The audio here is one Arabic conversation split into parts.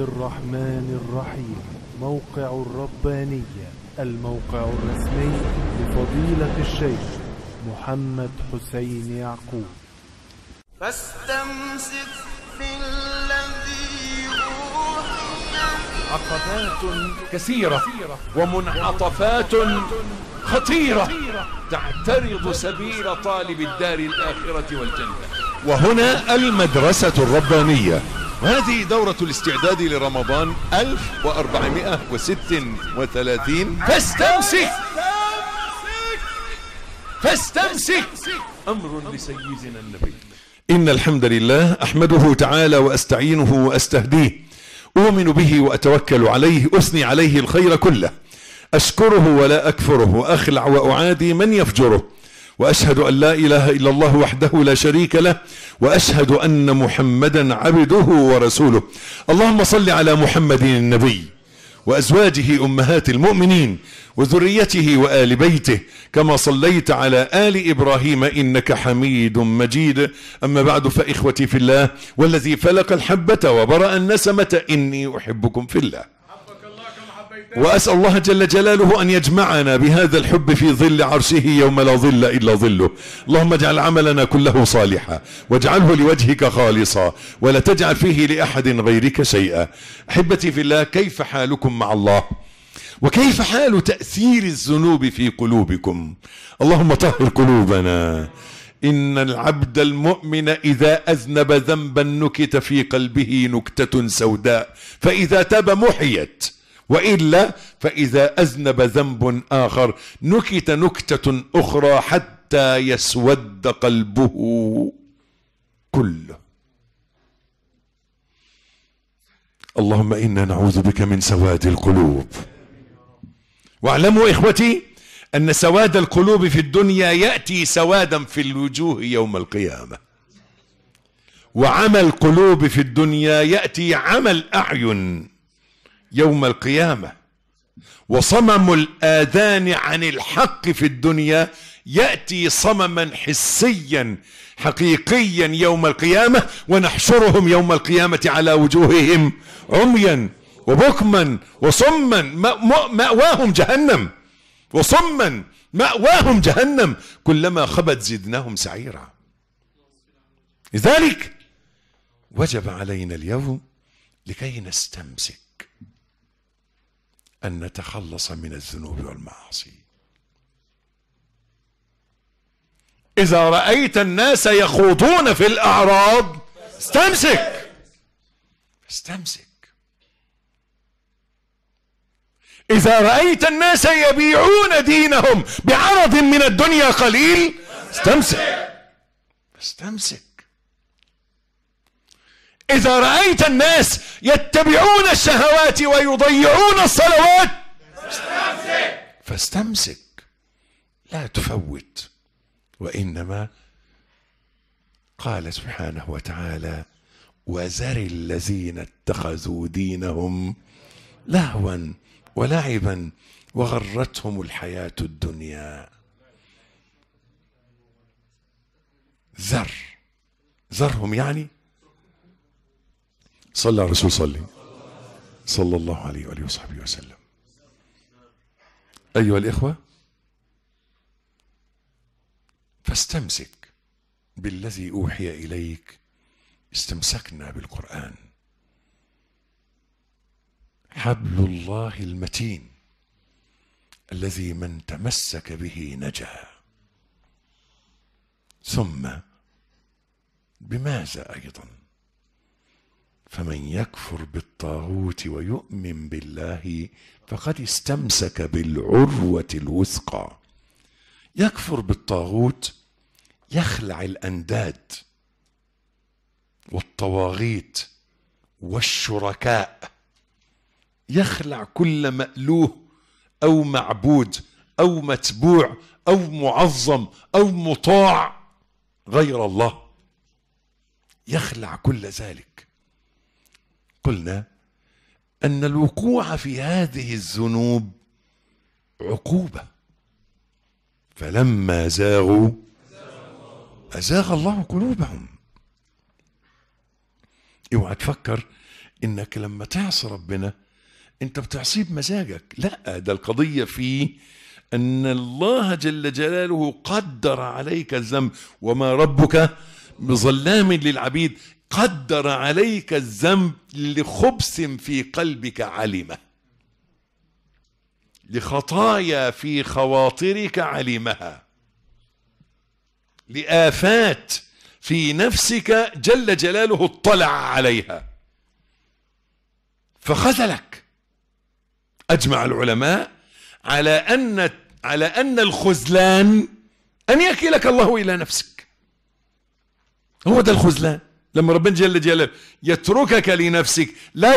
الرحمن الرحيم. موقع الربانية، الموقع الرسمي لفضيلة الشيخ محمد حسين يعقوب. فاستمسك بالذي أوحي. عقبات كثيرة ومنعطفات خطيرة تعترض سبيل طالب الدار الآخرة والجنة. وهنا المدرسة الربانية، وهذه دورة الاستعداد لرمضان 1436. فاستمسك أمر لسيدنا النبي. إن الحمد لله أحمده تعالى وأستعينه وأستهديه، أؤمن به وأتوكل عليه، أثني عليه الخير كله، أشكره ولا أكفره، وأخلع وأعادي من يفجره، وأشهد أن لا إله إلا الله وحده لا شريك له، وأشهد أن محمدا عبده ورسوله. اللهم صل على محمد النبي وأزواجه أمهات المؤمنين وذريته وآل بيته كما صليت على آل إبراهيم إنك حميد مجيد. أما بعد، فإخوتي في الله والذي فلق الحبة وبرأ النسمة إني أحبكم في الله، وأسأل الله جل جلاله أن يجمعنا بهذا الحب في ظل عرشه يوم لا ظل إلا ظله. اللهم اجعل عملنا كله صالحا واجعله لوجهك خالصا ولا تجعل فيه لأحد غيرك شيئا. أحبتي في الله، كيف حالكم مع الله؟ وكيف حال تأثير الذنوب في قلوبكم؟ اللهم طهر قلوبنا. إن العبد المؤمن إذا أذنب ذنبا نكت في قلبه نكتة سوداء، فإذا تاب محيت، وإلا فإذا أذنب ذنب آخر نكت نكتة أخرى حتى يسود قلبه كله. اللهم إنا نعوذ بك من سواد القلوب. واعلموا إخوتي أن سواد القلوب في الدنيا يأتي سوادا في الوجوه يوم القيامة، وعمى القلوب في الدنيا يأتي عمى الأعين يوم القيامة، وصمم الآذان عن الحق في الدنيا يأتي صمما حسيا حقيقيا يوم القيامة، ونحشرهم يوم القيامة على وجوههم عميا وبكما وصما مأواهم جهنم، وصما مأواهم جهنم كلما خبت زدناهم سعيرا. لذلك وجب علينا اليوم لكي نستمسك أن نتخلص من الذنوب والمعاصي. إذا رأيت الناس يخوضون في الأعراض استمسك. إذا رأيت الناس يبيعون دينهم بعرض من الدنيا قليل استمسك. إذا رأيت الناس يتبعون الشهوات ويضيعون الصلوات فاستمسك. لا تفوت. وإنما قال سبحانه وتعالى: وذر الذين اتخذوا دينهم لهوا ولعبا وغرتهم الحياة الدنيا. ذرهم يعني صلى على الرسول صلى الله عليه وآله وصحبه وسلم. أيها الإخوة، فاستمسك بالذي أوحي إليك. استمسكنا بالقرآن، حبل الله المتين الذي من تمسك به نجا. ثم بماذا أيضا؟ فمن يكفر بالطاغوت ويؤمن بالله فقد استمسك بالعروة الوثقى. يكفر بالطاغوت يخلع الأنداد والطواغيت والشركاء، يخلع كل مألوه أو معبود أو متبوع أو معظم أو مطاع غير الله، يخلع كل ذلك. قلنا أن الوقوع في هذه الذنوب عقوبة، فلما زاغوا أزاغ الله قلوبهم. اوعى تفكر انك لما تعصي ربنا انت بتعصيه بمزاجك، لا، ده القضية في ان الله جل جلاله قدر عليك الذنب، وما ربك بظلام للعبيد. قدر عليك الذنب لخبث في قلبك علمه، لخطايا في خواطرك علمها، لآفات في نفسك جل جلاله اطلع عليها فخذلك. أجمع العلماء على أن الخذلان أن يكلك الله إلى نفسك. هو ده الخذلان، لما ربنا جل جلاله يتركك لنفسك، لا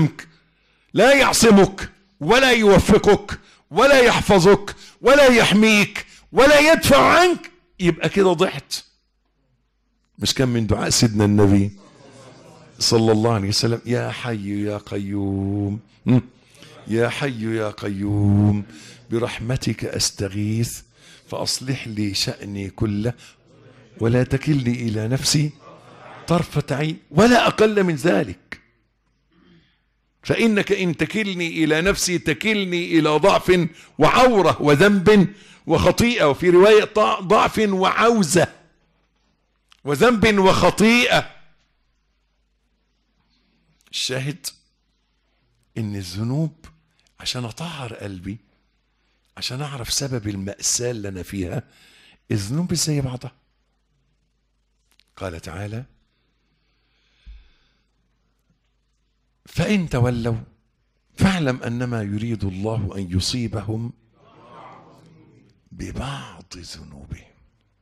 يعصمك ولا يوفقك ولا يحفظك ولا يحميك ولا يدفع عنك، يبقى كده ضحت. مش كان من دعاء سيدنا النبي صلى الله عليه وسلم: يا حي يا قيوم، يا حي يا قيوم برحمتك أستغيث فأصلح لي شأني كله ولا تكلني إلى نفسي طرفة عين ولا أقل من ذلك، فإنك إن تكلني إلى نفسي تكلني إلى ضعف وعورة وذنب وخطيئة، وفي رواية ضعف وعوزة وذنب وخطيئة. الشاهد إن الذنوب عشان أطهر قلبي، عشان أعرف سبب المأساة اللي أنا فيها، الذنوب زي بعضها. قال تعالى: فإن تولوا فاعلم أنما يريد الله أن يصيبهم ببعض ذنوبهم.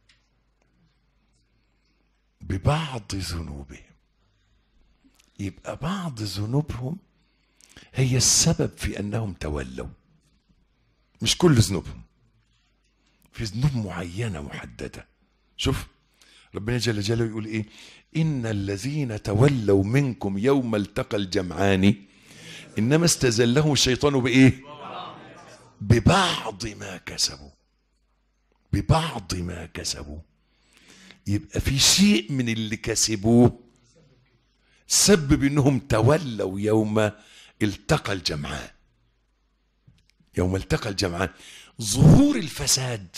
ببعض ذنوبهم، يبقى بعض ذنوبهم هي السبب في أنهم تولوا، مش كل ذنوبهم، في ذنوب معينة محددة. شوف ربنا جل جلاله يقول إيه: إن الذين تولوا منكم يوم التقى الجمعان إنما استزلهم الشيطان بإيه؟ ببعض ما كسبوا. ببعض ما كسبوا، يبقى في شيء من اللي كسبوه سبب انهم تولوا يوم التقى الجمعان. يوم التقى الجمعان ظهور الفساد.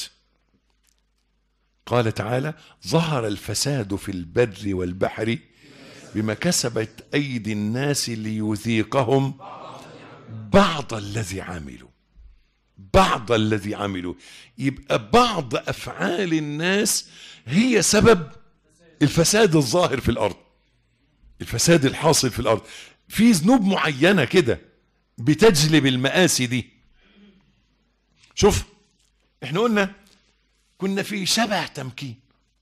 قال تعالى: ظهر الفساد في البر والبحر بما كسبت أيدي الناس ليذيقهم بعض الذي عملوا. بعض الذي عملوا، يبقى بعض أفعال الناس هي سبب الفساد الظاهر في الأرض، الفساد الحاصل في الأرض. في ذنوب معينة كده بتجلب المآسي دي. شوف احنا قلنا كنا في شبه تمكين،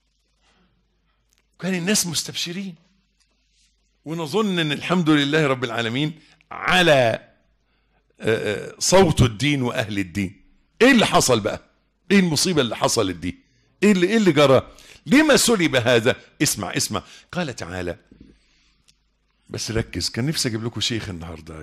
كان الناس مستبشرين ونظن ان الحمد لله رب العالمين على صوت الدين واهل الدين. ايه اللي حصل بقى؟ ايه المصيبة اللي حصلت دي؟ ايه اللي جرى؟ لما سلب هذا؟ اسمع. قال تعالى، بس ركز، كان نفسي اجيب لكم شيخ النهارده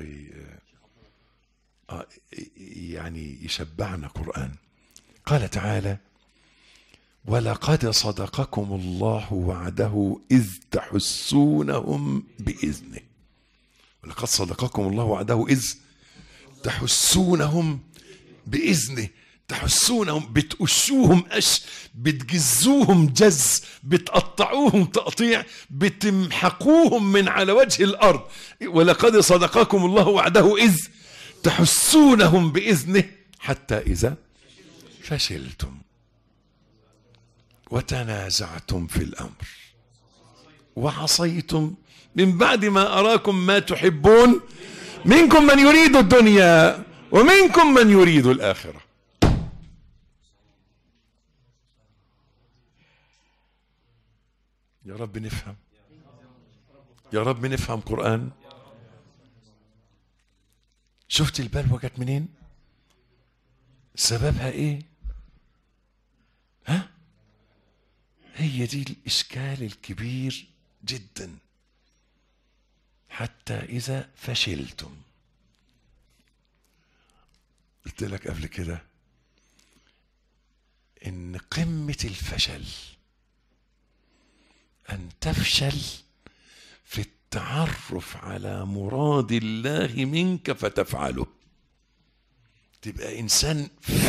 يعني يشبعنا قرآن. قال تعالى: ولقد صدقكم الله وعده إذ تحسونهم بإذنه. ولقد صدقكم الله وعده إذ تحسونهم بإذنه. تحسونهم، بتقشوهم بتجزوهم جز، بتقطعوهم تقطيع، بتمحقوهم من على وجه الأرض. ولقد صدقكم الله وعده إذ تحسونهم بإذنه حتى إذا فشلتم وتنازعتم في الأمر وعصيتم من بعد ما أراكم ما تحبون منكم من يريد الدنيا ومنكم من يريد الآخرة. يا رب نفهم، يا رب نفهم قرآن. شفت البلوى جت منين؟ سببها ايه؟ ها؟ هي دي الإشكال الكبير جدا. حتى إذا فشلتم. قلت لك قبل كده إن قمة الفشل أن تفشل في تعرف على مراد الله منك فتفعله. تبقى إنسان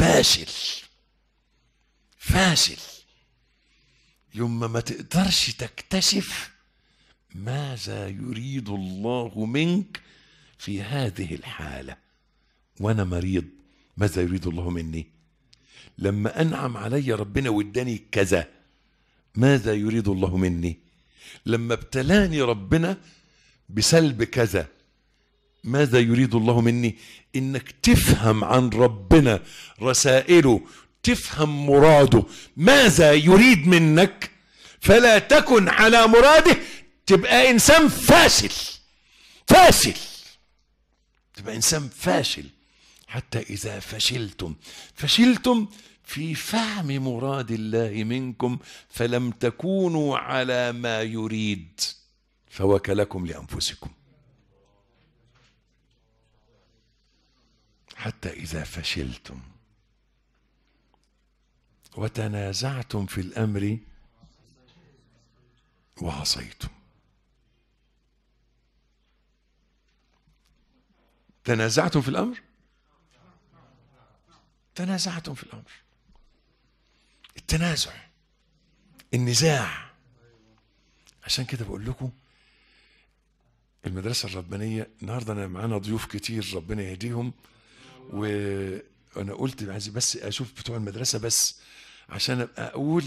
فاشل يوم ما تقدرش تكتشف ماذا يريد الله منك في هذه الحالة. وأنا مريض، ماذا يريد الله مني؟ لما أنعم علي ربنا واداني كذا، ماذا يريد الله مني؟ لما ابتلاني ربنا بسلب كذا، ماذا يريد الله مني؟ إنك تفهم عن ربنا رسائله، تفهم مراده، ماذا يريد منك، فلا تكن على مراده. تبقى إنسان فاشل، تبقى إنسان فاشل. حتى إذا فشلتم في فهم مراد الله منكم فلم تكونوا على ما يريد فوكلكم لأنفسكم. حتى إذا فشلتم وتنازعتم في الأمر وعصيتم. تنازعتم في الأمر، تنازعتم في الأمر. التنازع، النزاع. عشان كده بقول لكم المدرسة الربانية النهاردة أنا معانا ضيوف كتير ربنا يهديهم، وأنا قلت عايز بس أشوف بتوع المدرسة بس عشان أبقى أقول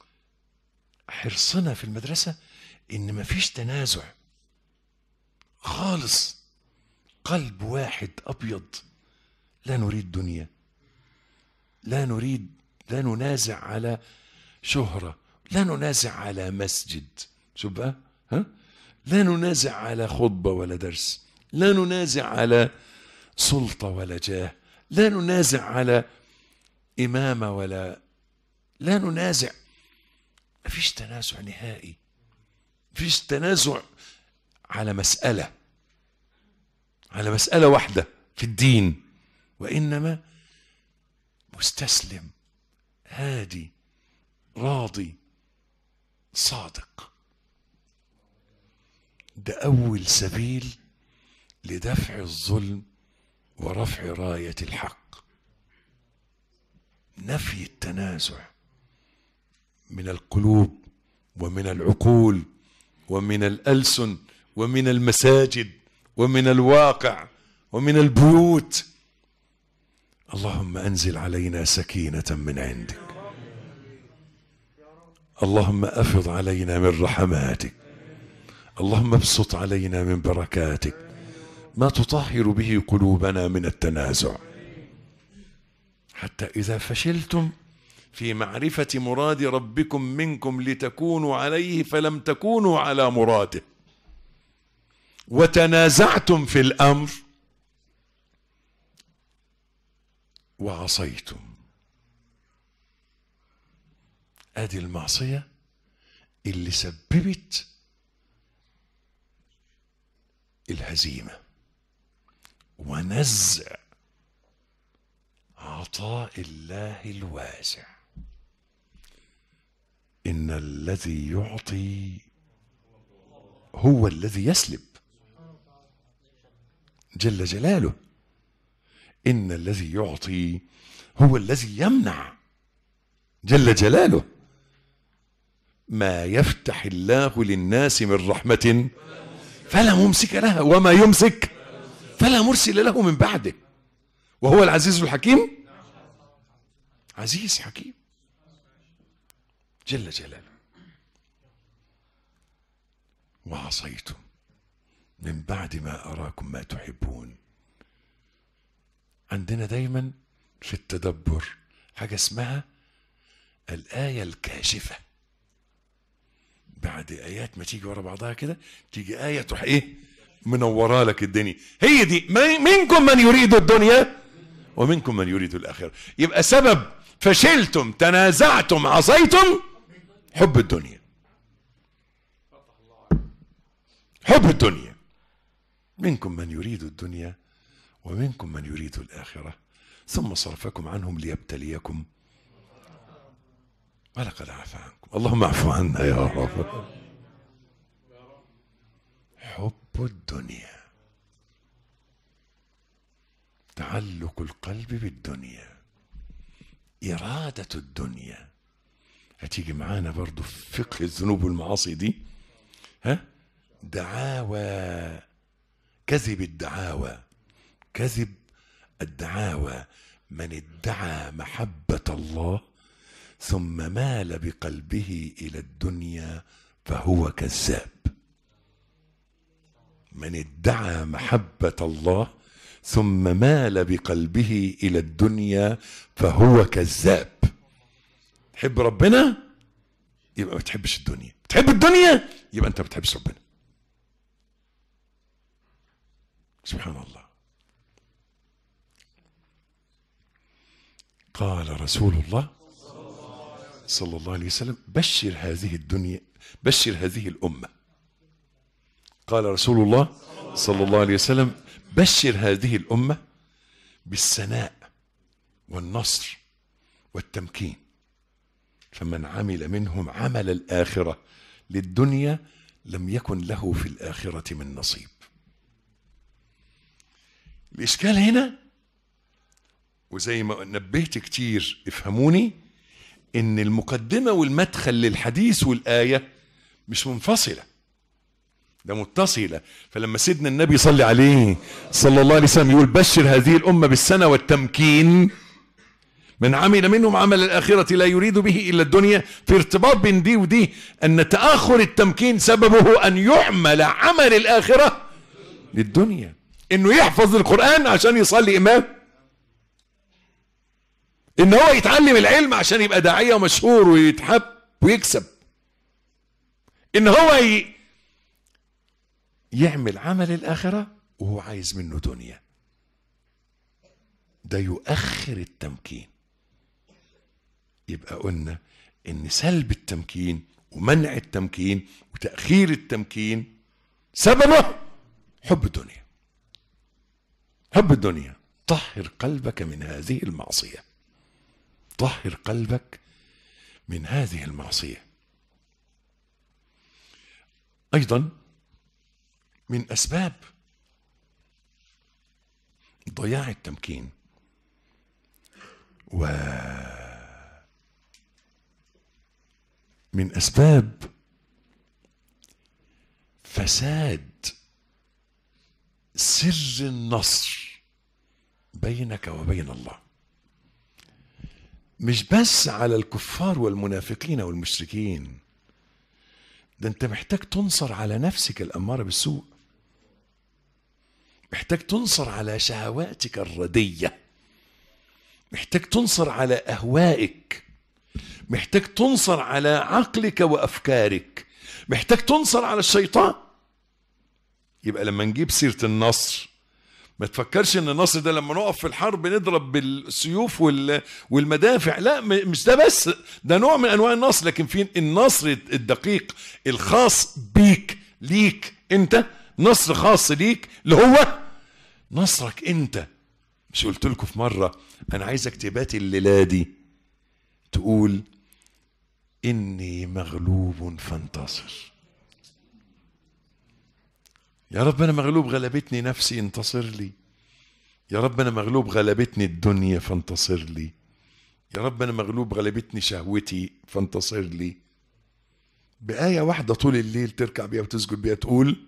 حرصنا في المدرسة إن مفيش تنازع خالص. قلب واحد أبيض، لا نريد دنيا، لا ننازع على شهرة، لا ننازع على مسجد، شوف بقى، لا ننازع على خطبة ولا درس، لا ننازع على سلطة ولا جاه، لا ننازع على إمامة لا ننازع. مفيش تنازع نهائي، مفيش تنازع على مسألة واحدة في الدين، وإنما مستسلم هادي راضي صادق. ده أول سبيل لدفع الظلم ورفع راية الحق. نفي التنازع من القلوب ومن العقول ومن الألسن ومن المساجد ومن الواقع ومن البيوت. اللهم أنزل علينا سكينة من عندك، اللهم أفض علينا من رحماتك، اللهم ابسط علينا من بركاتك ما تطهر به قلوبنا من التنازع. حتى إذا فشلتم في معرفة مراد ربكم منكم لتكونوا عليه فلم تكونوا على مراده، وتنازعتم في الأمر وعصيتم. ادي المعصية اللي سببت الهزيمة ونزع عطاء الله الواسع. إن الذي يعطي هو الذي يسلب جل جلاله. إن الذي يعطي هو الذي يمنع جل جلاله. ما يفتح الله للناس من رحمة فلا ممسك لها وما يمسك فلا مرسل له من بعده، وهو العزيز الحكيم. عزيز حكيم جل جلاله. وعصيتم من بعد ما أراكم ما تحبون. عندنا دايما في التدبر حاجة اسمها الآية الكاشفة. بعد آيات ما تيجي ورا بعضها كده تيجي آية تروح إيه منورة لك الدنيا. هي دي منكم من يريد الدنيا ومنكم من يريد الآخرة. يبقى سبب فشلتم تنازعتم عصيتم حب الدنيا. حب الدنيا. منكم من يريد الدنيا ومنكم من يريد الآخرة ثم صرفكم عنهم ليبتليكم ولقد عفا عنكم. اللهم اعف عنا يا رب. حب الدنيا، تعلق القلب بالدنيا، إرادة الدنيا. هتيجي معانا برضو في فقه الذنوب والمعاصي دي، دعاوى، كذب الدعاوى، كذب الدعاوى. من ادعى محبة الله ثم مال بقلبه إلى الدنيا فهو كذاب. من ادعى محبة الله ثم مال بقلبه إلى الدنيا فهو كذاب. تحب ربنا يبقى ما تحبش الدنيا، تحب الدنيا يبقى أنت ما بتحبش ربنا. سبحان الله. قال رسول الله صلى الله عليه وسلم: بشر هذه الدنيا، بشر هذه الأمة. قال رسول الله صلى الله عليه وسلم: بشر هذه الأمة بالسناء والنصر والتمكين، فمن عمل منهم عمل الآخرة للدنيا لم يكن له في الآخرة من نصيب. الإشكال هنا، وزي ما نبهت كتير افهموني، إن المقدمة والمدخل للحديث والآية مش منفصلة، ده متصلة. فلما سيدنا النبي صلى عليه صلى الله عليه وسلم يقول: بشر هذه الأمة بالسنة والتمكين، من عمل منهم عمل الآخرة لا يريد به إلا الدنيا، في ارتباط بين دي ودي، أن تأخر التمكين سببه أن يعمل عمل الآخرة للدنيا، إنه يحفظ القرآن عشان يصلي إمام، إن هو يتعلم العلم عشان يبقى داعية ومشهور ويتحب ويكسب، إن هو يعمل عمل الآخرة وهو عايز منه دنيا. ده يؤخر التمكين. يبقى قلنا إن سلب التمكين ومنع التمكين وتأخير التمكين سببه حب الدنيا. حب الدنيا. طهر قلبك من هذه المعصية، طهر قلبك من هذه المعصية. أيضا من أسباب ضياع التمكين ومن أسباب فساد سر النصر بينك وبين الله، مش بس على الكفار والمنافقين والمشركين، ده انت محتاج تنصر على نفسك الأمارة بالسوء، محتاج تنصر على شهواتك الردية، محتاج تنصر على أهوائك، محتاج تنصر على عقلك وأفكارك، محتاج تنصر على الشيطان. يبقى لما نجيب سيرة النصر ما تفكرش ان النصر ده لما نقف في الحرب نضرب بالسيوف والمدافع، لا، مش ده بس، ده نوع من انواع النصر، لكن في النصر الدقيق الخاص بيك، ليك انت، نصر خاص ليك اللي هو نصرك انت. مش قلت لكم في مرة انا عايزك تباتي الليلة دي تقول: اني مغلوب فانتصر. يا رب أنا مغلوب غلبتني نفسي انتصر لي. يا رب أنا مغلوب غلبتني الدنيا فانتصر لي. يا رب أنا مغلوب غلبتني شهوتي فانتصر لي. بآية واحدة طول الليل تركع بيها وتسجد بيها تقول: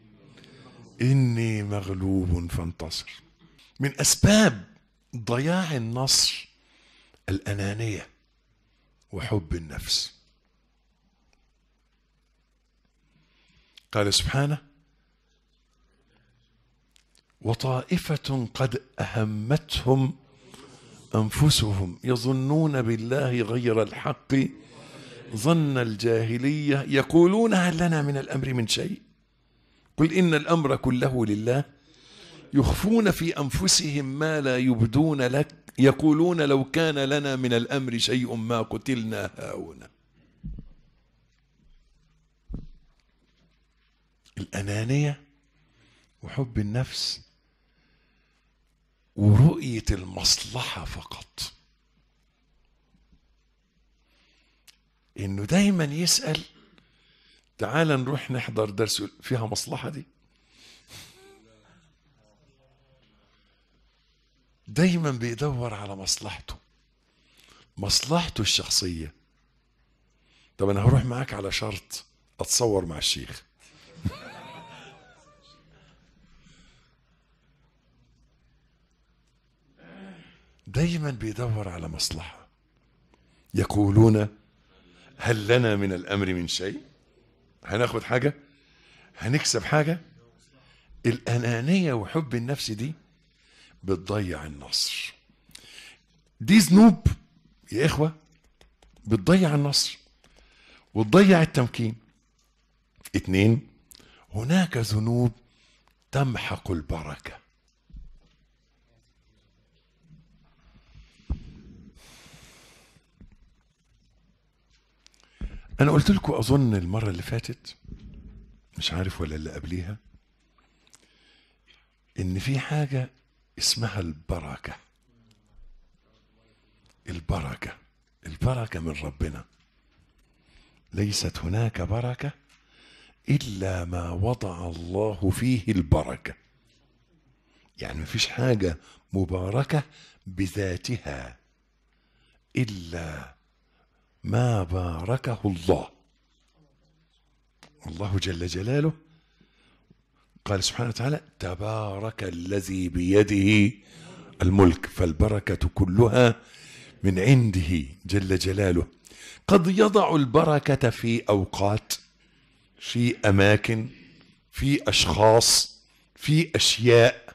إني مغلوب فانتصر. من أسباب ضياع النصر الأنانية وحب النفس. قال سبحانه: وطائفة قد أهمتهم أنفسهم يظنون بالله غير الحق ظن الجاهلية يقولون هل لنا من الأمر من شيء قل إن الأمر كله لله يخفون في أنفسهم ما لا يبدون لك يقولون لو كان لنا من الأمر شيء ما قتلنا هاهنا. الأنانية وحب النفس ورؤية المصلحة فقط، إنه دايما يسأل تعال نروح نحضر درس فيها مصلحة دي. دايما بيدور على مصلحته الشخصية. طب انا هروح معاك على شرط، اتصور مع الشيخ. دايما بيدور على مصلحة. يقولون هل لنا من الامر من شيء؟ هناخد حاجة؟ هنكسب حاجة؟ الأنانية وحب النفس دي بتضيع النصر. دي ذنوب يا إخوة بتضيع النصر وتضيع التمكين. 2، هناك ذنوب تمحق البركة. أنا قلت لكم أظن المرة اللي فاتت، مش عارف ولا اللي قبليها، إن في حاجة اسمها البركة. البركة من ربنا. ليست هناك بركة إلا ما وضع الله فيه البركة. يعني مفيش حاجة مباركة بذاتها إلا ما باركه الله. الله جل جلاله قال سبحانه وتعالى تبارك الذي بيده الملك، فالبركة كلها من عنده جل جلاله. قد يضع البركة في أوقات، في أماكن، في أشخاص، في أشياء،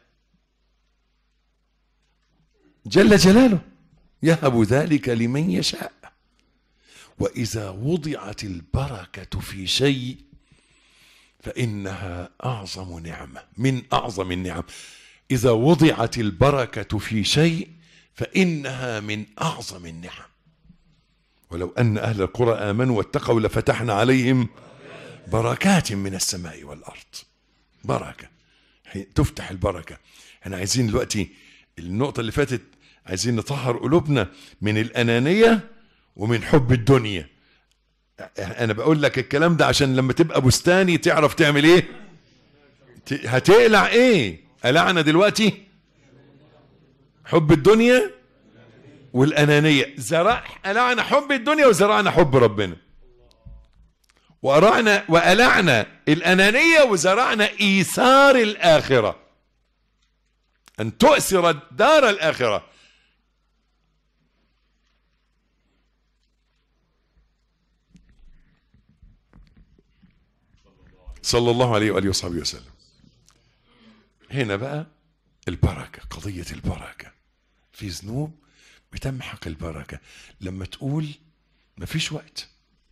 جل جلاله يهب ذلك لمن يشاء. وإذا وضعت البركة في شيء فإنها أعظم نعمة من أعظم النعم. إذا وضعت البركة في شيء فإنها من أعظم النعم. ولو أن أهل القرى آمنوا واتقوا لفتحنا عليهم بركات من السماء والأرض. بركة تفتح البركة. احنا عايزين دلوقتي النقطة اللي فاتت، عايزين نطهر قلوبنا من الأنانية ومن حب الدنيا. انا بقول لك الكلام ده عشان لما تبقى بستاني تعرف تعمل ايه. هتقلع ايه؟ قلعنا دلوقتي حب الدنيا والأنانية. قلعنا حب الدنيا وزرعنا حب ربنا، وقلعنا الأنانية وزرعنا إيثار الآخرة، أن تؤثر الدار الآخرة. صلى الله عليه وآله وصحبه وسلم. هنا بقى البركة، قضية البركة. في ذنوب بتمحق البركة. لما تقول مفيش وقت،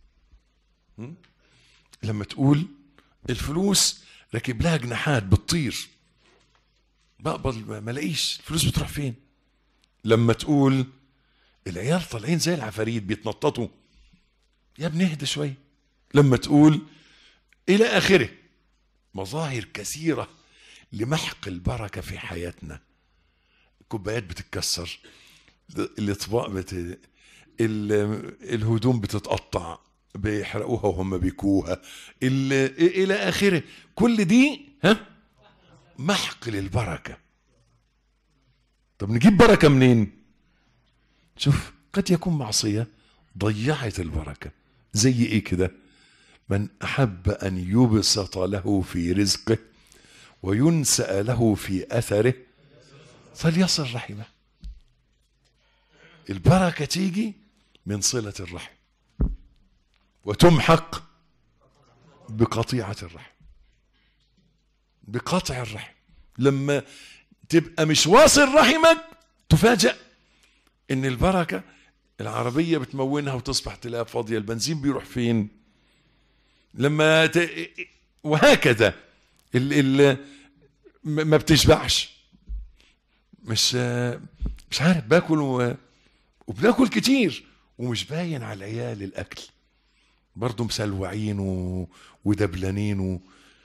لما تقول الفلوس راكب لها جناحات بتطير، بقبض ما الاقيش الفلوس بتروح فين. لما تقول العيال طالعين زي العفاريت بيتنططوا، يا ابني اهدى شويه. لما تقول الى اخره. مظاهر كثيره لمحق البركه في حياتنا. كوبايات بتتكسر، الاطباق الهدوم بتتقطع، بيحرقوها وهم بيكوها، الى اخره. كل دي محق للبركه. طب نجيب بركه منين؟ شوف، قد يكون معصيه ضيعت البركه. زي ايه كده؟ من احب ان يبسط له في رزقه وينسأ له في اثره فليصل رحمه. البركه تيجي من صله الرحم وتمحق بقطيعه الرحم، بقطع الرحم. لما تبقى مش واصل رحمك تفاجأ ان البركه العربيه بتمونها وتصبح تلاقيها فاضيه. البنزين بيروح فين؟ لما وهكذا ما بتشبعش. مش عارف، باكل وبناكل كتير ومش باين على العيال الاكل، برضو مسلوعين ودبلانين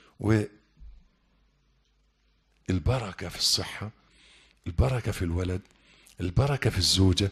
البركه في الصحه، البركه في الولد، البركه في الزوجه.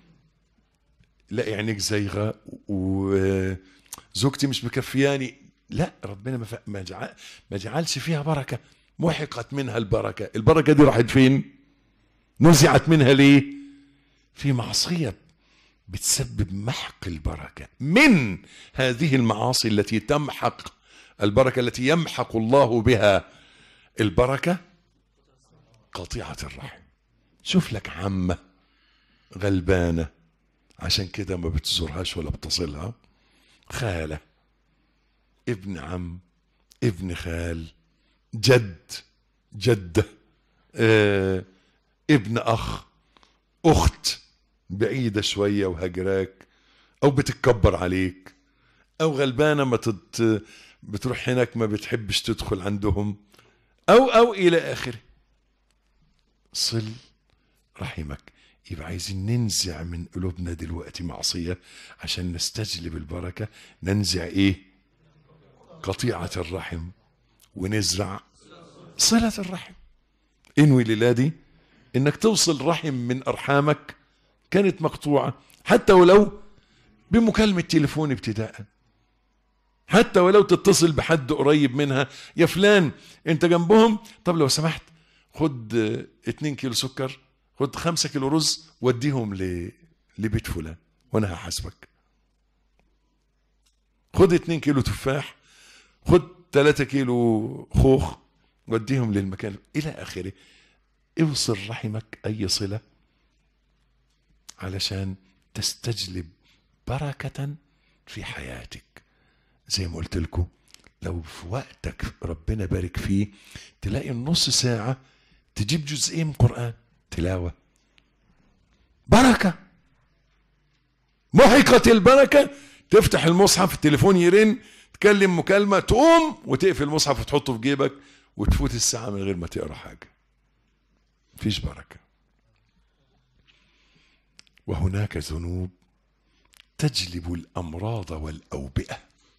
لا عينيك زيغه وزوجتي مش مكفياني، لا، ربنا ما جعلش فيها بركة، محقت منها البركة. البركة دي راحت فين؟ نزعت منها ليه؟ في معصية بتسبب محق البركة. من هذه المعاصي التي تمحق البركة، التي يمحق الله بها البركة، قطيعة الرحم. شوف لك عمة غلبانة عشان كده ما بتزورهاش ولا بتصلها، خالة، ابن عم، ابن خال، جد، جدة، ابن أخ، أخت بعيدة شوية وهجراك، أو بتتكبر عليك، أو غلبانة ما بتروح هناك ما بتحبش تدخل عندهم، أو إلى آخره. صل رحمك. يبقى عايزين ننزع من قلوبنا دلوقتي معصية عشان نستجلب البركة. ننزع إيه؟ قطيعة الرحم، ونزرع صلة الرحم. انوي لله انك توصل رحم من ارحامك كانت مقطوعة، حتى ولو بمكالمة تليفون ابتداء، حتى ولو تتصل بحد قريب منها، يا فلان انت جنبهم، طب لو سمحت خد 2 كيلو سكر، خد 5 كيلو رز، وديهم لبيت فلان وانا هحاسبك. خد 2 كيلو تفاح، خد 3 كيلو خوخ، وديهم للمكان الى اخره. اوصل رحمك اي صلة علشان تستجلب بركة في حياتك. زي ما قلت لكم، لو في وقتك ربنا بارك فيه تلاقي النص ساعة تجيب جزئين من قرآن تلاوة، بركة. محقت البركة، تفتح المصحف، التليفون يرن، تكلم مكالمة، تقوم وتقفل المصحف وتحطه في جيبك، وتفوت الساعة من غير ما تقرأ حاجة. مفيش بركة. وهناك ذنوب تجلب الأمراض والأوبئة.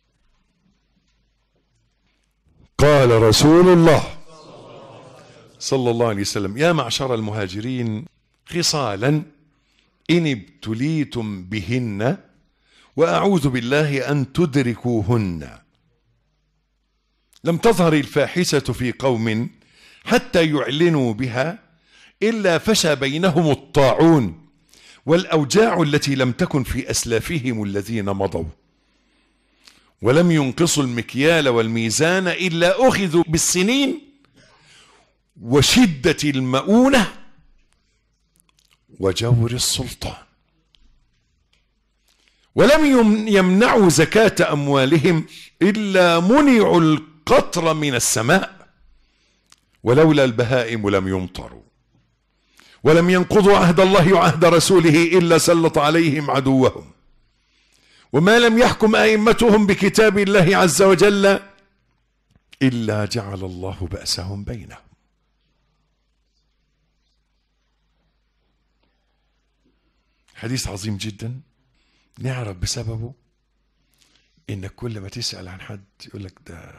قال رسول الله صلى الله عليه وسلم: يا معشر المهاجرين، خصالا إن ابتليتم بهن وأعوذ بالله أن تدركوهن. لم تظهر الفاحشة في قوم حتى يعلنوا بها إلا فشى بينهم الطاعون والأوجاع التي لم تكن في أسلافهم الذين مضوا، ولم ينقصوا المكيال والميزان إلا أخذوا بالسنين وشدة المؤونة وجور السلطان، ولم يمنعوا زكاة أموالهم إلا منعوا القطر من السماء، ولولا البهائم لم يمطروا، ولم ينقضوا عهد الله وعهد رسوله إلا سلط عليهم عدوهم، وما لم يحكم أئمتهم بكتاب الله عز وجل إلا جعل الله بأسهم بينهم. حديث عظيم جدا نعرف بسببه إنك كل ما تسأل عن حد يقول لك ده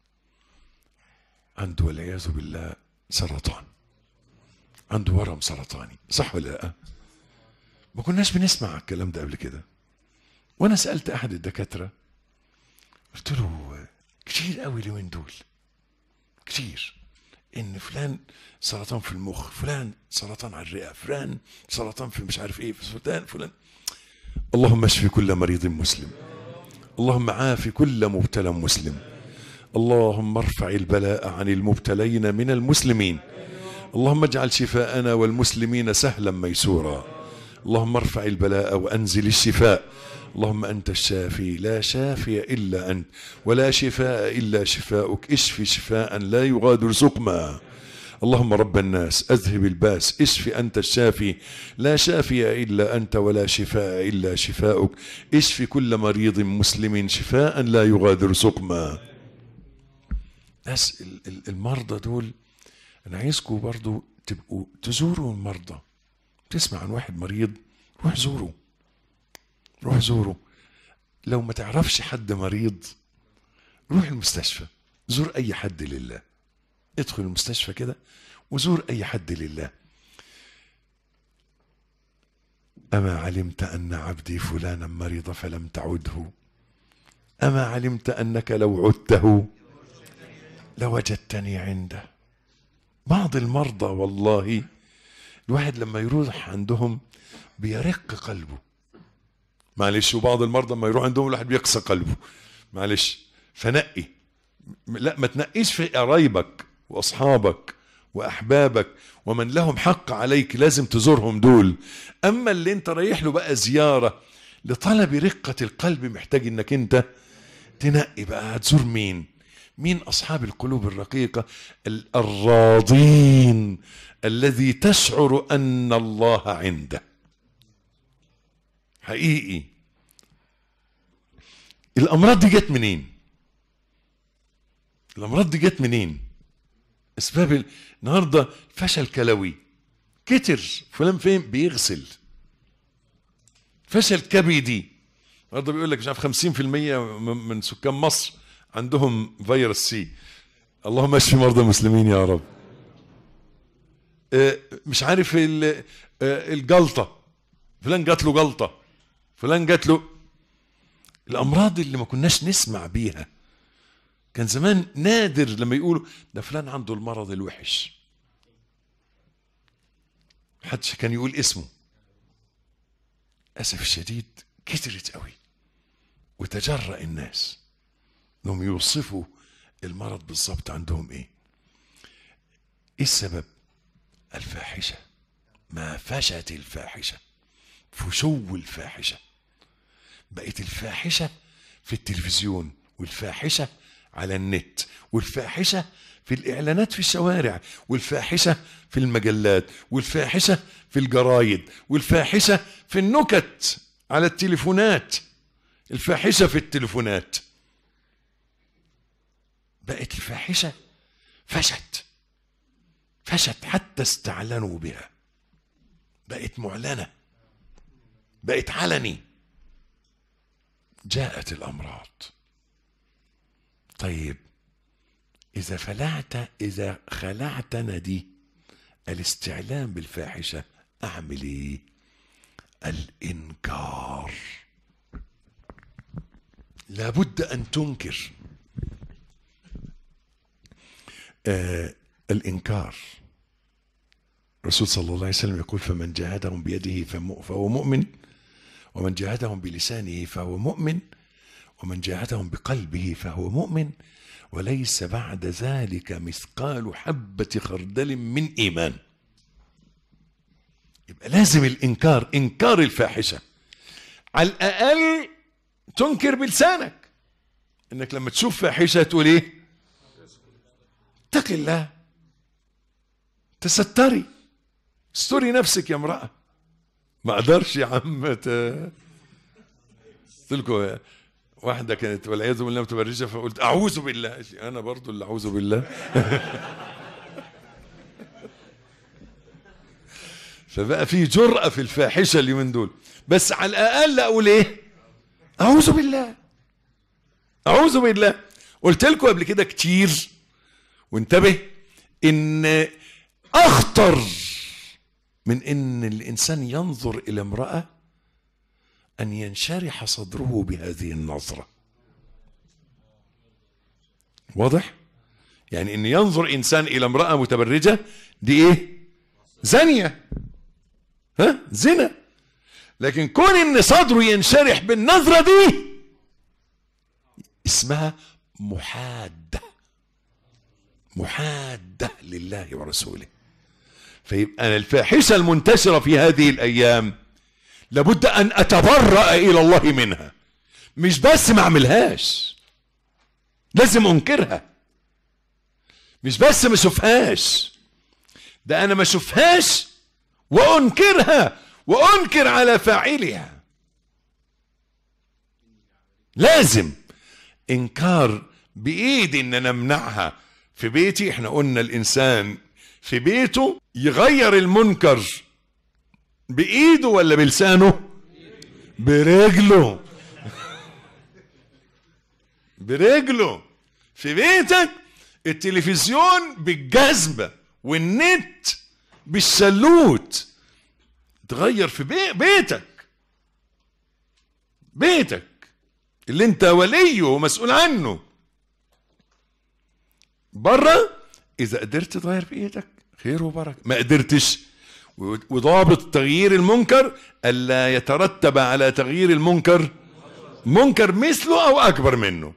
عنده والعياذ بالله سرطان، عنده ورم سرطاني، صح ولا لا؟ ما كناش بنسمع الكلام ده قبل كده. وانا سألت احد الدكاترة قلت له كتير قوي اليومين دول، كتير، ان فلان سرطان في المخ، فلان سرطان على الرئة، فلان سرطان في مش عارف ايه، فلان. اللهم اشفي كل مريض مسلم، اللهم عافي كل مبتلى مسلم، اللهم ارفع البلاء عن المبتلين من المسلمين، اللهم اجعل شفاءنا والمسلمين سهلا ميسورا، اللهم ارفع البلاء وانزل الشفاء، اللهم أنت الشافي لا شافي إلا أنت، ولا شفاء إلا شفاؤك، اشفي شفاء لا يغادر سقما. اللهم رب الناس أذهب الباس، اشفي أنت الشافي لا شافي إلا أنت، ولا شفاء إلا شفاؤك، اشفي كل مريض مسلم شفاء لا يغادر سقما. ناس المرضى دول أنا عايزكم برضو تبقوا تزوروا المرضى. تسمع عن واحد مريض، روح زوره، روح زوره. لو ما تعرفش حد مريض روح المستشفى، زور اي حد لله، ادخل المستشفى كده وزور اي حد لله. اما علمت ان عبدي فلانا مرض فلم تعده، أما علمت أنك لو عدته لوجدتني عنده. بعض المرضى والله الواحد لما يروح عندهم بيرق قلبه، معلش، وبعض المرضى لما يروح عندهم الواحد بيقسى قلبه، معلش. فنقي، لا ما تنقيش في قرايبك واصحابك واحبابك ومن لهم حق عليك، لازم تزورهم دول. اما اللي انت رايح له بقى زياره لطلب رقه القلب، محتاج انك انت تنقي بقى هتزور مين اصحاب القلوب الرقيقه الراضين الذي تشعر ان الله عنده حقيقي. الامراض دي جت منين؟ الامراض دي جت منين؟ اسباب النهارده فشل كلوي كتر، فلان فين بيغسل. فشل كبدي النهارده بيقول لك مش عارف 50% من سكان مصر عندهم فيروس سي. اللهم اشفي مرضى المسلمين يا رب. مش عارف الجلطه، فلان جات له جلطه، فلان جات له. الامراض اللي ما كناش نسمع بيها، كان زمان نادر لما يقولوا ده فلان عنده المرض الوحش، محدش كان يقول اسمه. اسف الشديد كترت قوي، وتجرأ الناس انهم يوصفوا المرض بالظبط عندهم ايه السبب؟ الفاحشه، ما فشت الفاحشه، فشو الفاحشه. بقت الفاحشه في التلفزيون، والفاحشه على النت، والفاحشه في الاعلانات في الشوارع، والفاحشه في المجلات، والفاحشه في الجرايد، والفاحشه في النكت على التليفونات، الفاحشه في التليفونات. بقت الفاحشه فشت حتى استعلنوا بها، بقت معلنه، بقت علني. جاءت الامراض. طيب اذا خلعتنا دي الاستعلام بالفاحشه، اعمل ايه؟ الانكار. لابد ان تنكر. الانكار، الرسول صلى الله عليه وسلم يقول فمن جاهدهم بيده فهو مؤمن، ومن جاهدهم بلسانه فهو مؤمن، ومن جاهدهم بقلبه فهو مؤمن، وليس بعد ذلك مثقال حبة خردل من إيمان. يبقى لازم الإنكار، إنكار الفاحشة. على الأقل تنكر بلسانك، إنك لما تشوف فاحشة تقول إيه؟ اتق الله، تستري، استري نفسك يا امرأة. ما اقدرش يا عم قلت لكم واحدة كانت والعياذ بالله متبرجة، فقلت أعوذ بالله، أنا برضو اللي أعوذ بالله. فبقى في جرأة في الفاحشة اليومين دول، بس على الأقل أقول إيه؟ أعوذ بالله، أعوذ بالله. قلت لكم قبل كده كتير، وانتبه، إن أخطر من إن الإنسان ينظر إلى امرأة أن ينشرح صدره بهذه النظرة. واضح؟ يعني إن ينظر إنسان إلى امرأة متبرجة، دي إيه؟ زانية، زنا. لكن كون إن صدره ينشرح بالنظرة دي اسمها محادة، محادة لله ورسوله. فيبقى الفاحشة المنتشرة في هذه الأيام لابد أن أتبرأ إلى الله منها، مش بس ما أعملهاش، لازم أنكرها. مش بس ما أشوفهاش، ده أنا ما أشوفهاش وأنكرها، وأنكر على فاعلها. لازم إنكار بإيدي إن أنا أمنعها. في بيتي احنا قلنا الإنسان في بيته يغير المنكر بإيده ولا بلسانه؟ برجله. برجله. في بيتك التلفزيون بالجزمة والنت بالشلوت. تغير في بيتك. اللي انت وليه ومسؤول عنه. بره اذا قدرت تغير بايدك خير وبركه، ما قدرتش، وضابط تغيير المنكر الا يترتب على تغيير المنكر منكر مثله او اكبر منه.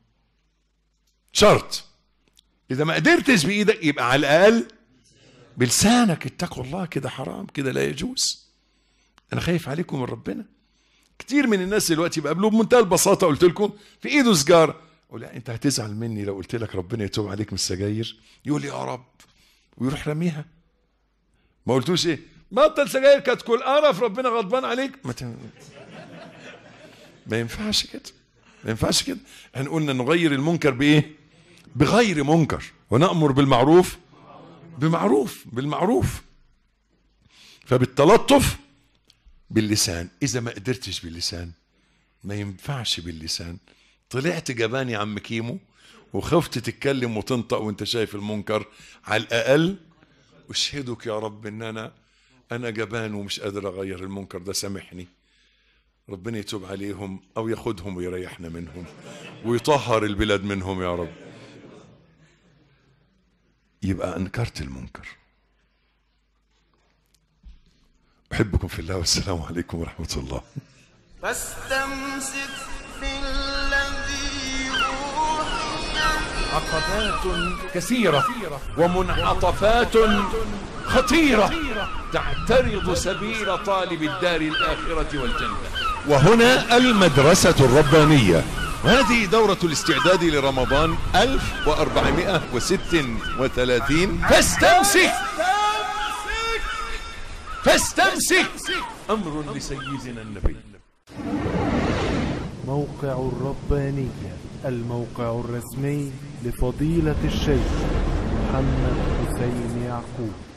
شرط اذا ما قدرتش بايدك يبقى على الاقل بلسانك. اتقوا الله، كده حرام، كده لا يجوز. انا خايف عليكم من ربنا. كتير من الناس دلوقتي بقابلوه بمنتهى البساطه، قلت لكم في ايده سجاره، اقول انت هتزعل مني لو قلت لك ربنا يتوب عليك من السجاير؟ يقول يا رب ويروح رميها. ما قلتوش ايه بطل سجاير كتكل قرف ربنا غضبان عليك؟ ما ينفعش كده، ما ينفعش كده. احنا قلنا نغير المنكر بايه؟ بغير منكر، ونأمر بالمعروف بالمعروف. فبالتلطف باللسان. اذا ما قدرتش باللسان ما ينفعش باللسان. طلعت جبان يا عم كيمو وخفت تتكلم وتنطق وانت شايف المنكر، على الاقل اشهدك يا رب ان انا جبان ومش قادر اغير المنكر ده، سامحني. ربنا يتوب عليهم او ياخدهم ويريحنا منهم ويطهر البلاد منهم يا رب. يبقى انكرت المنكر. احبكم في الله والسلام عليكم ورحمة الله. فاستمسك بالذي أوحي. عقبات كثيرة ومنعطفات خطيرة تعترض سبيل طالب الدار الآخرة والجنة. وهنا المدرسة الربانية، وهذه دورة الاستعداد لرمضان 1436. فاستمسك أمر لسيدنا النبي. موقع الربانية، الموقع الرسمي لفضيلة الشيخ محمد حسين يعقوب.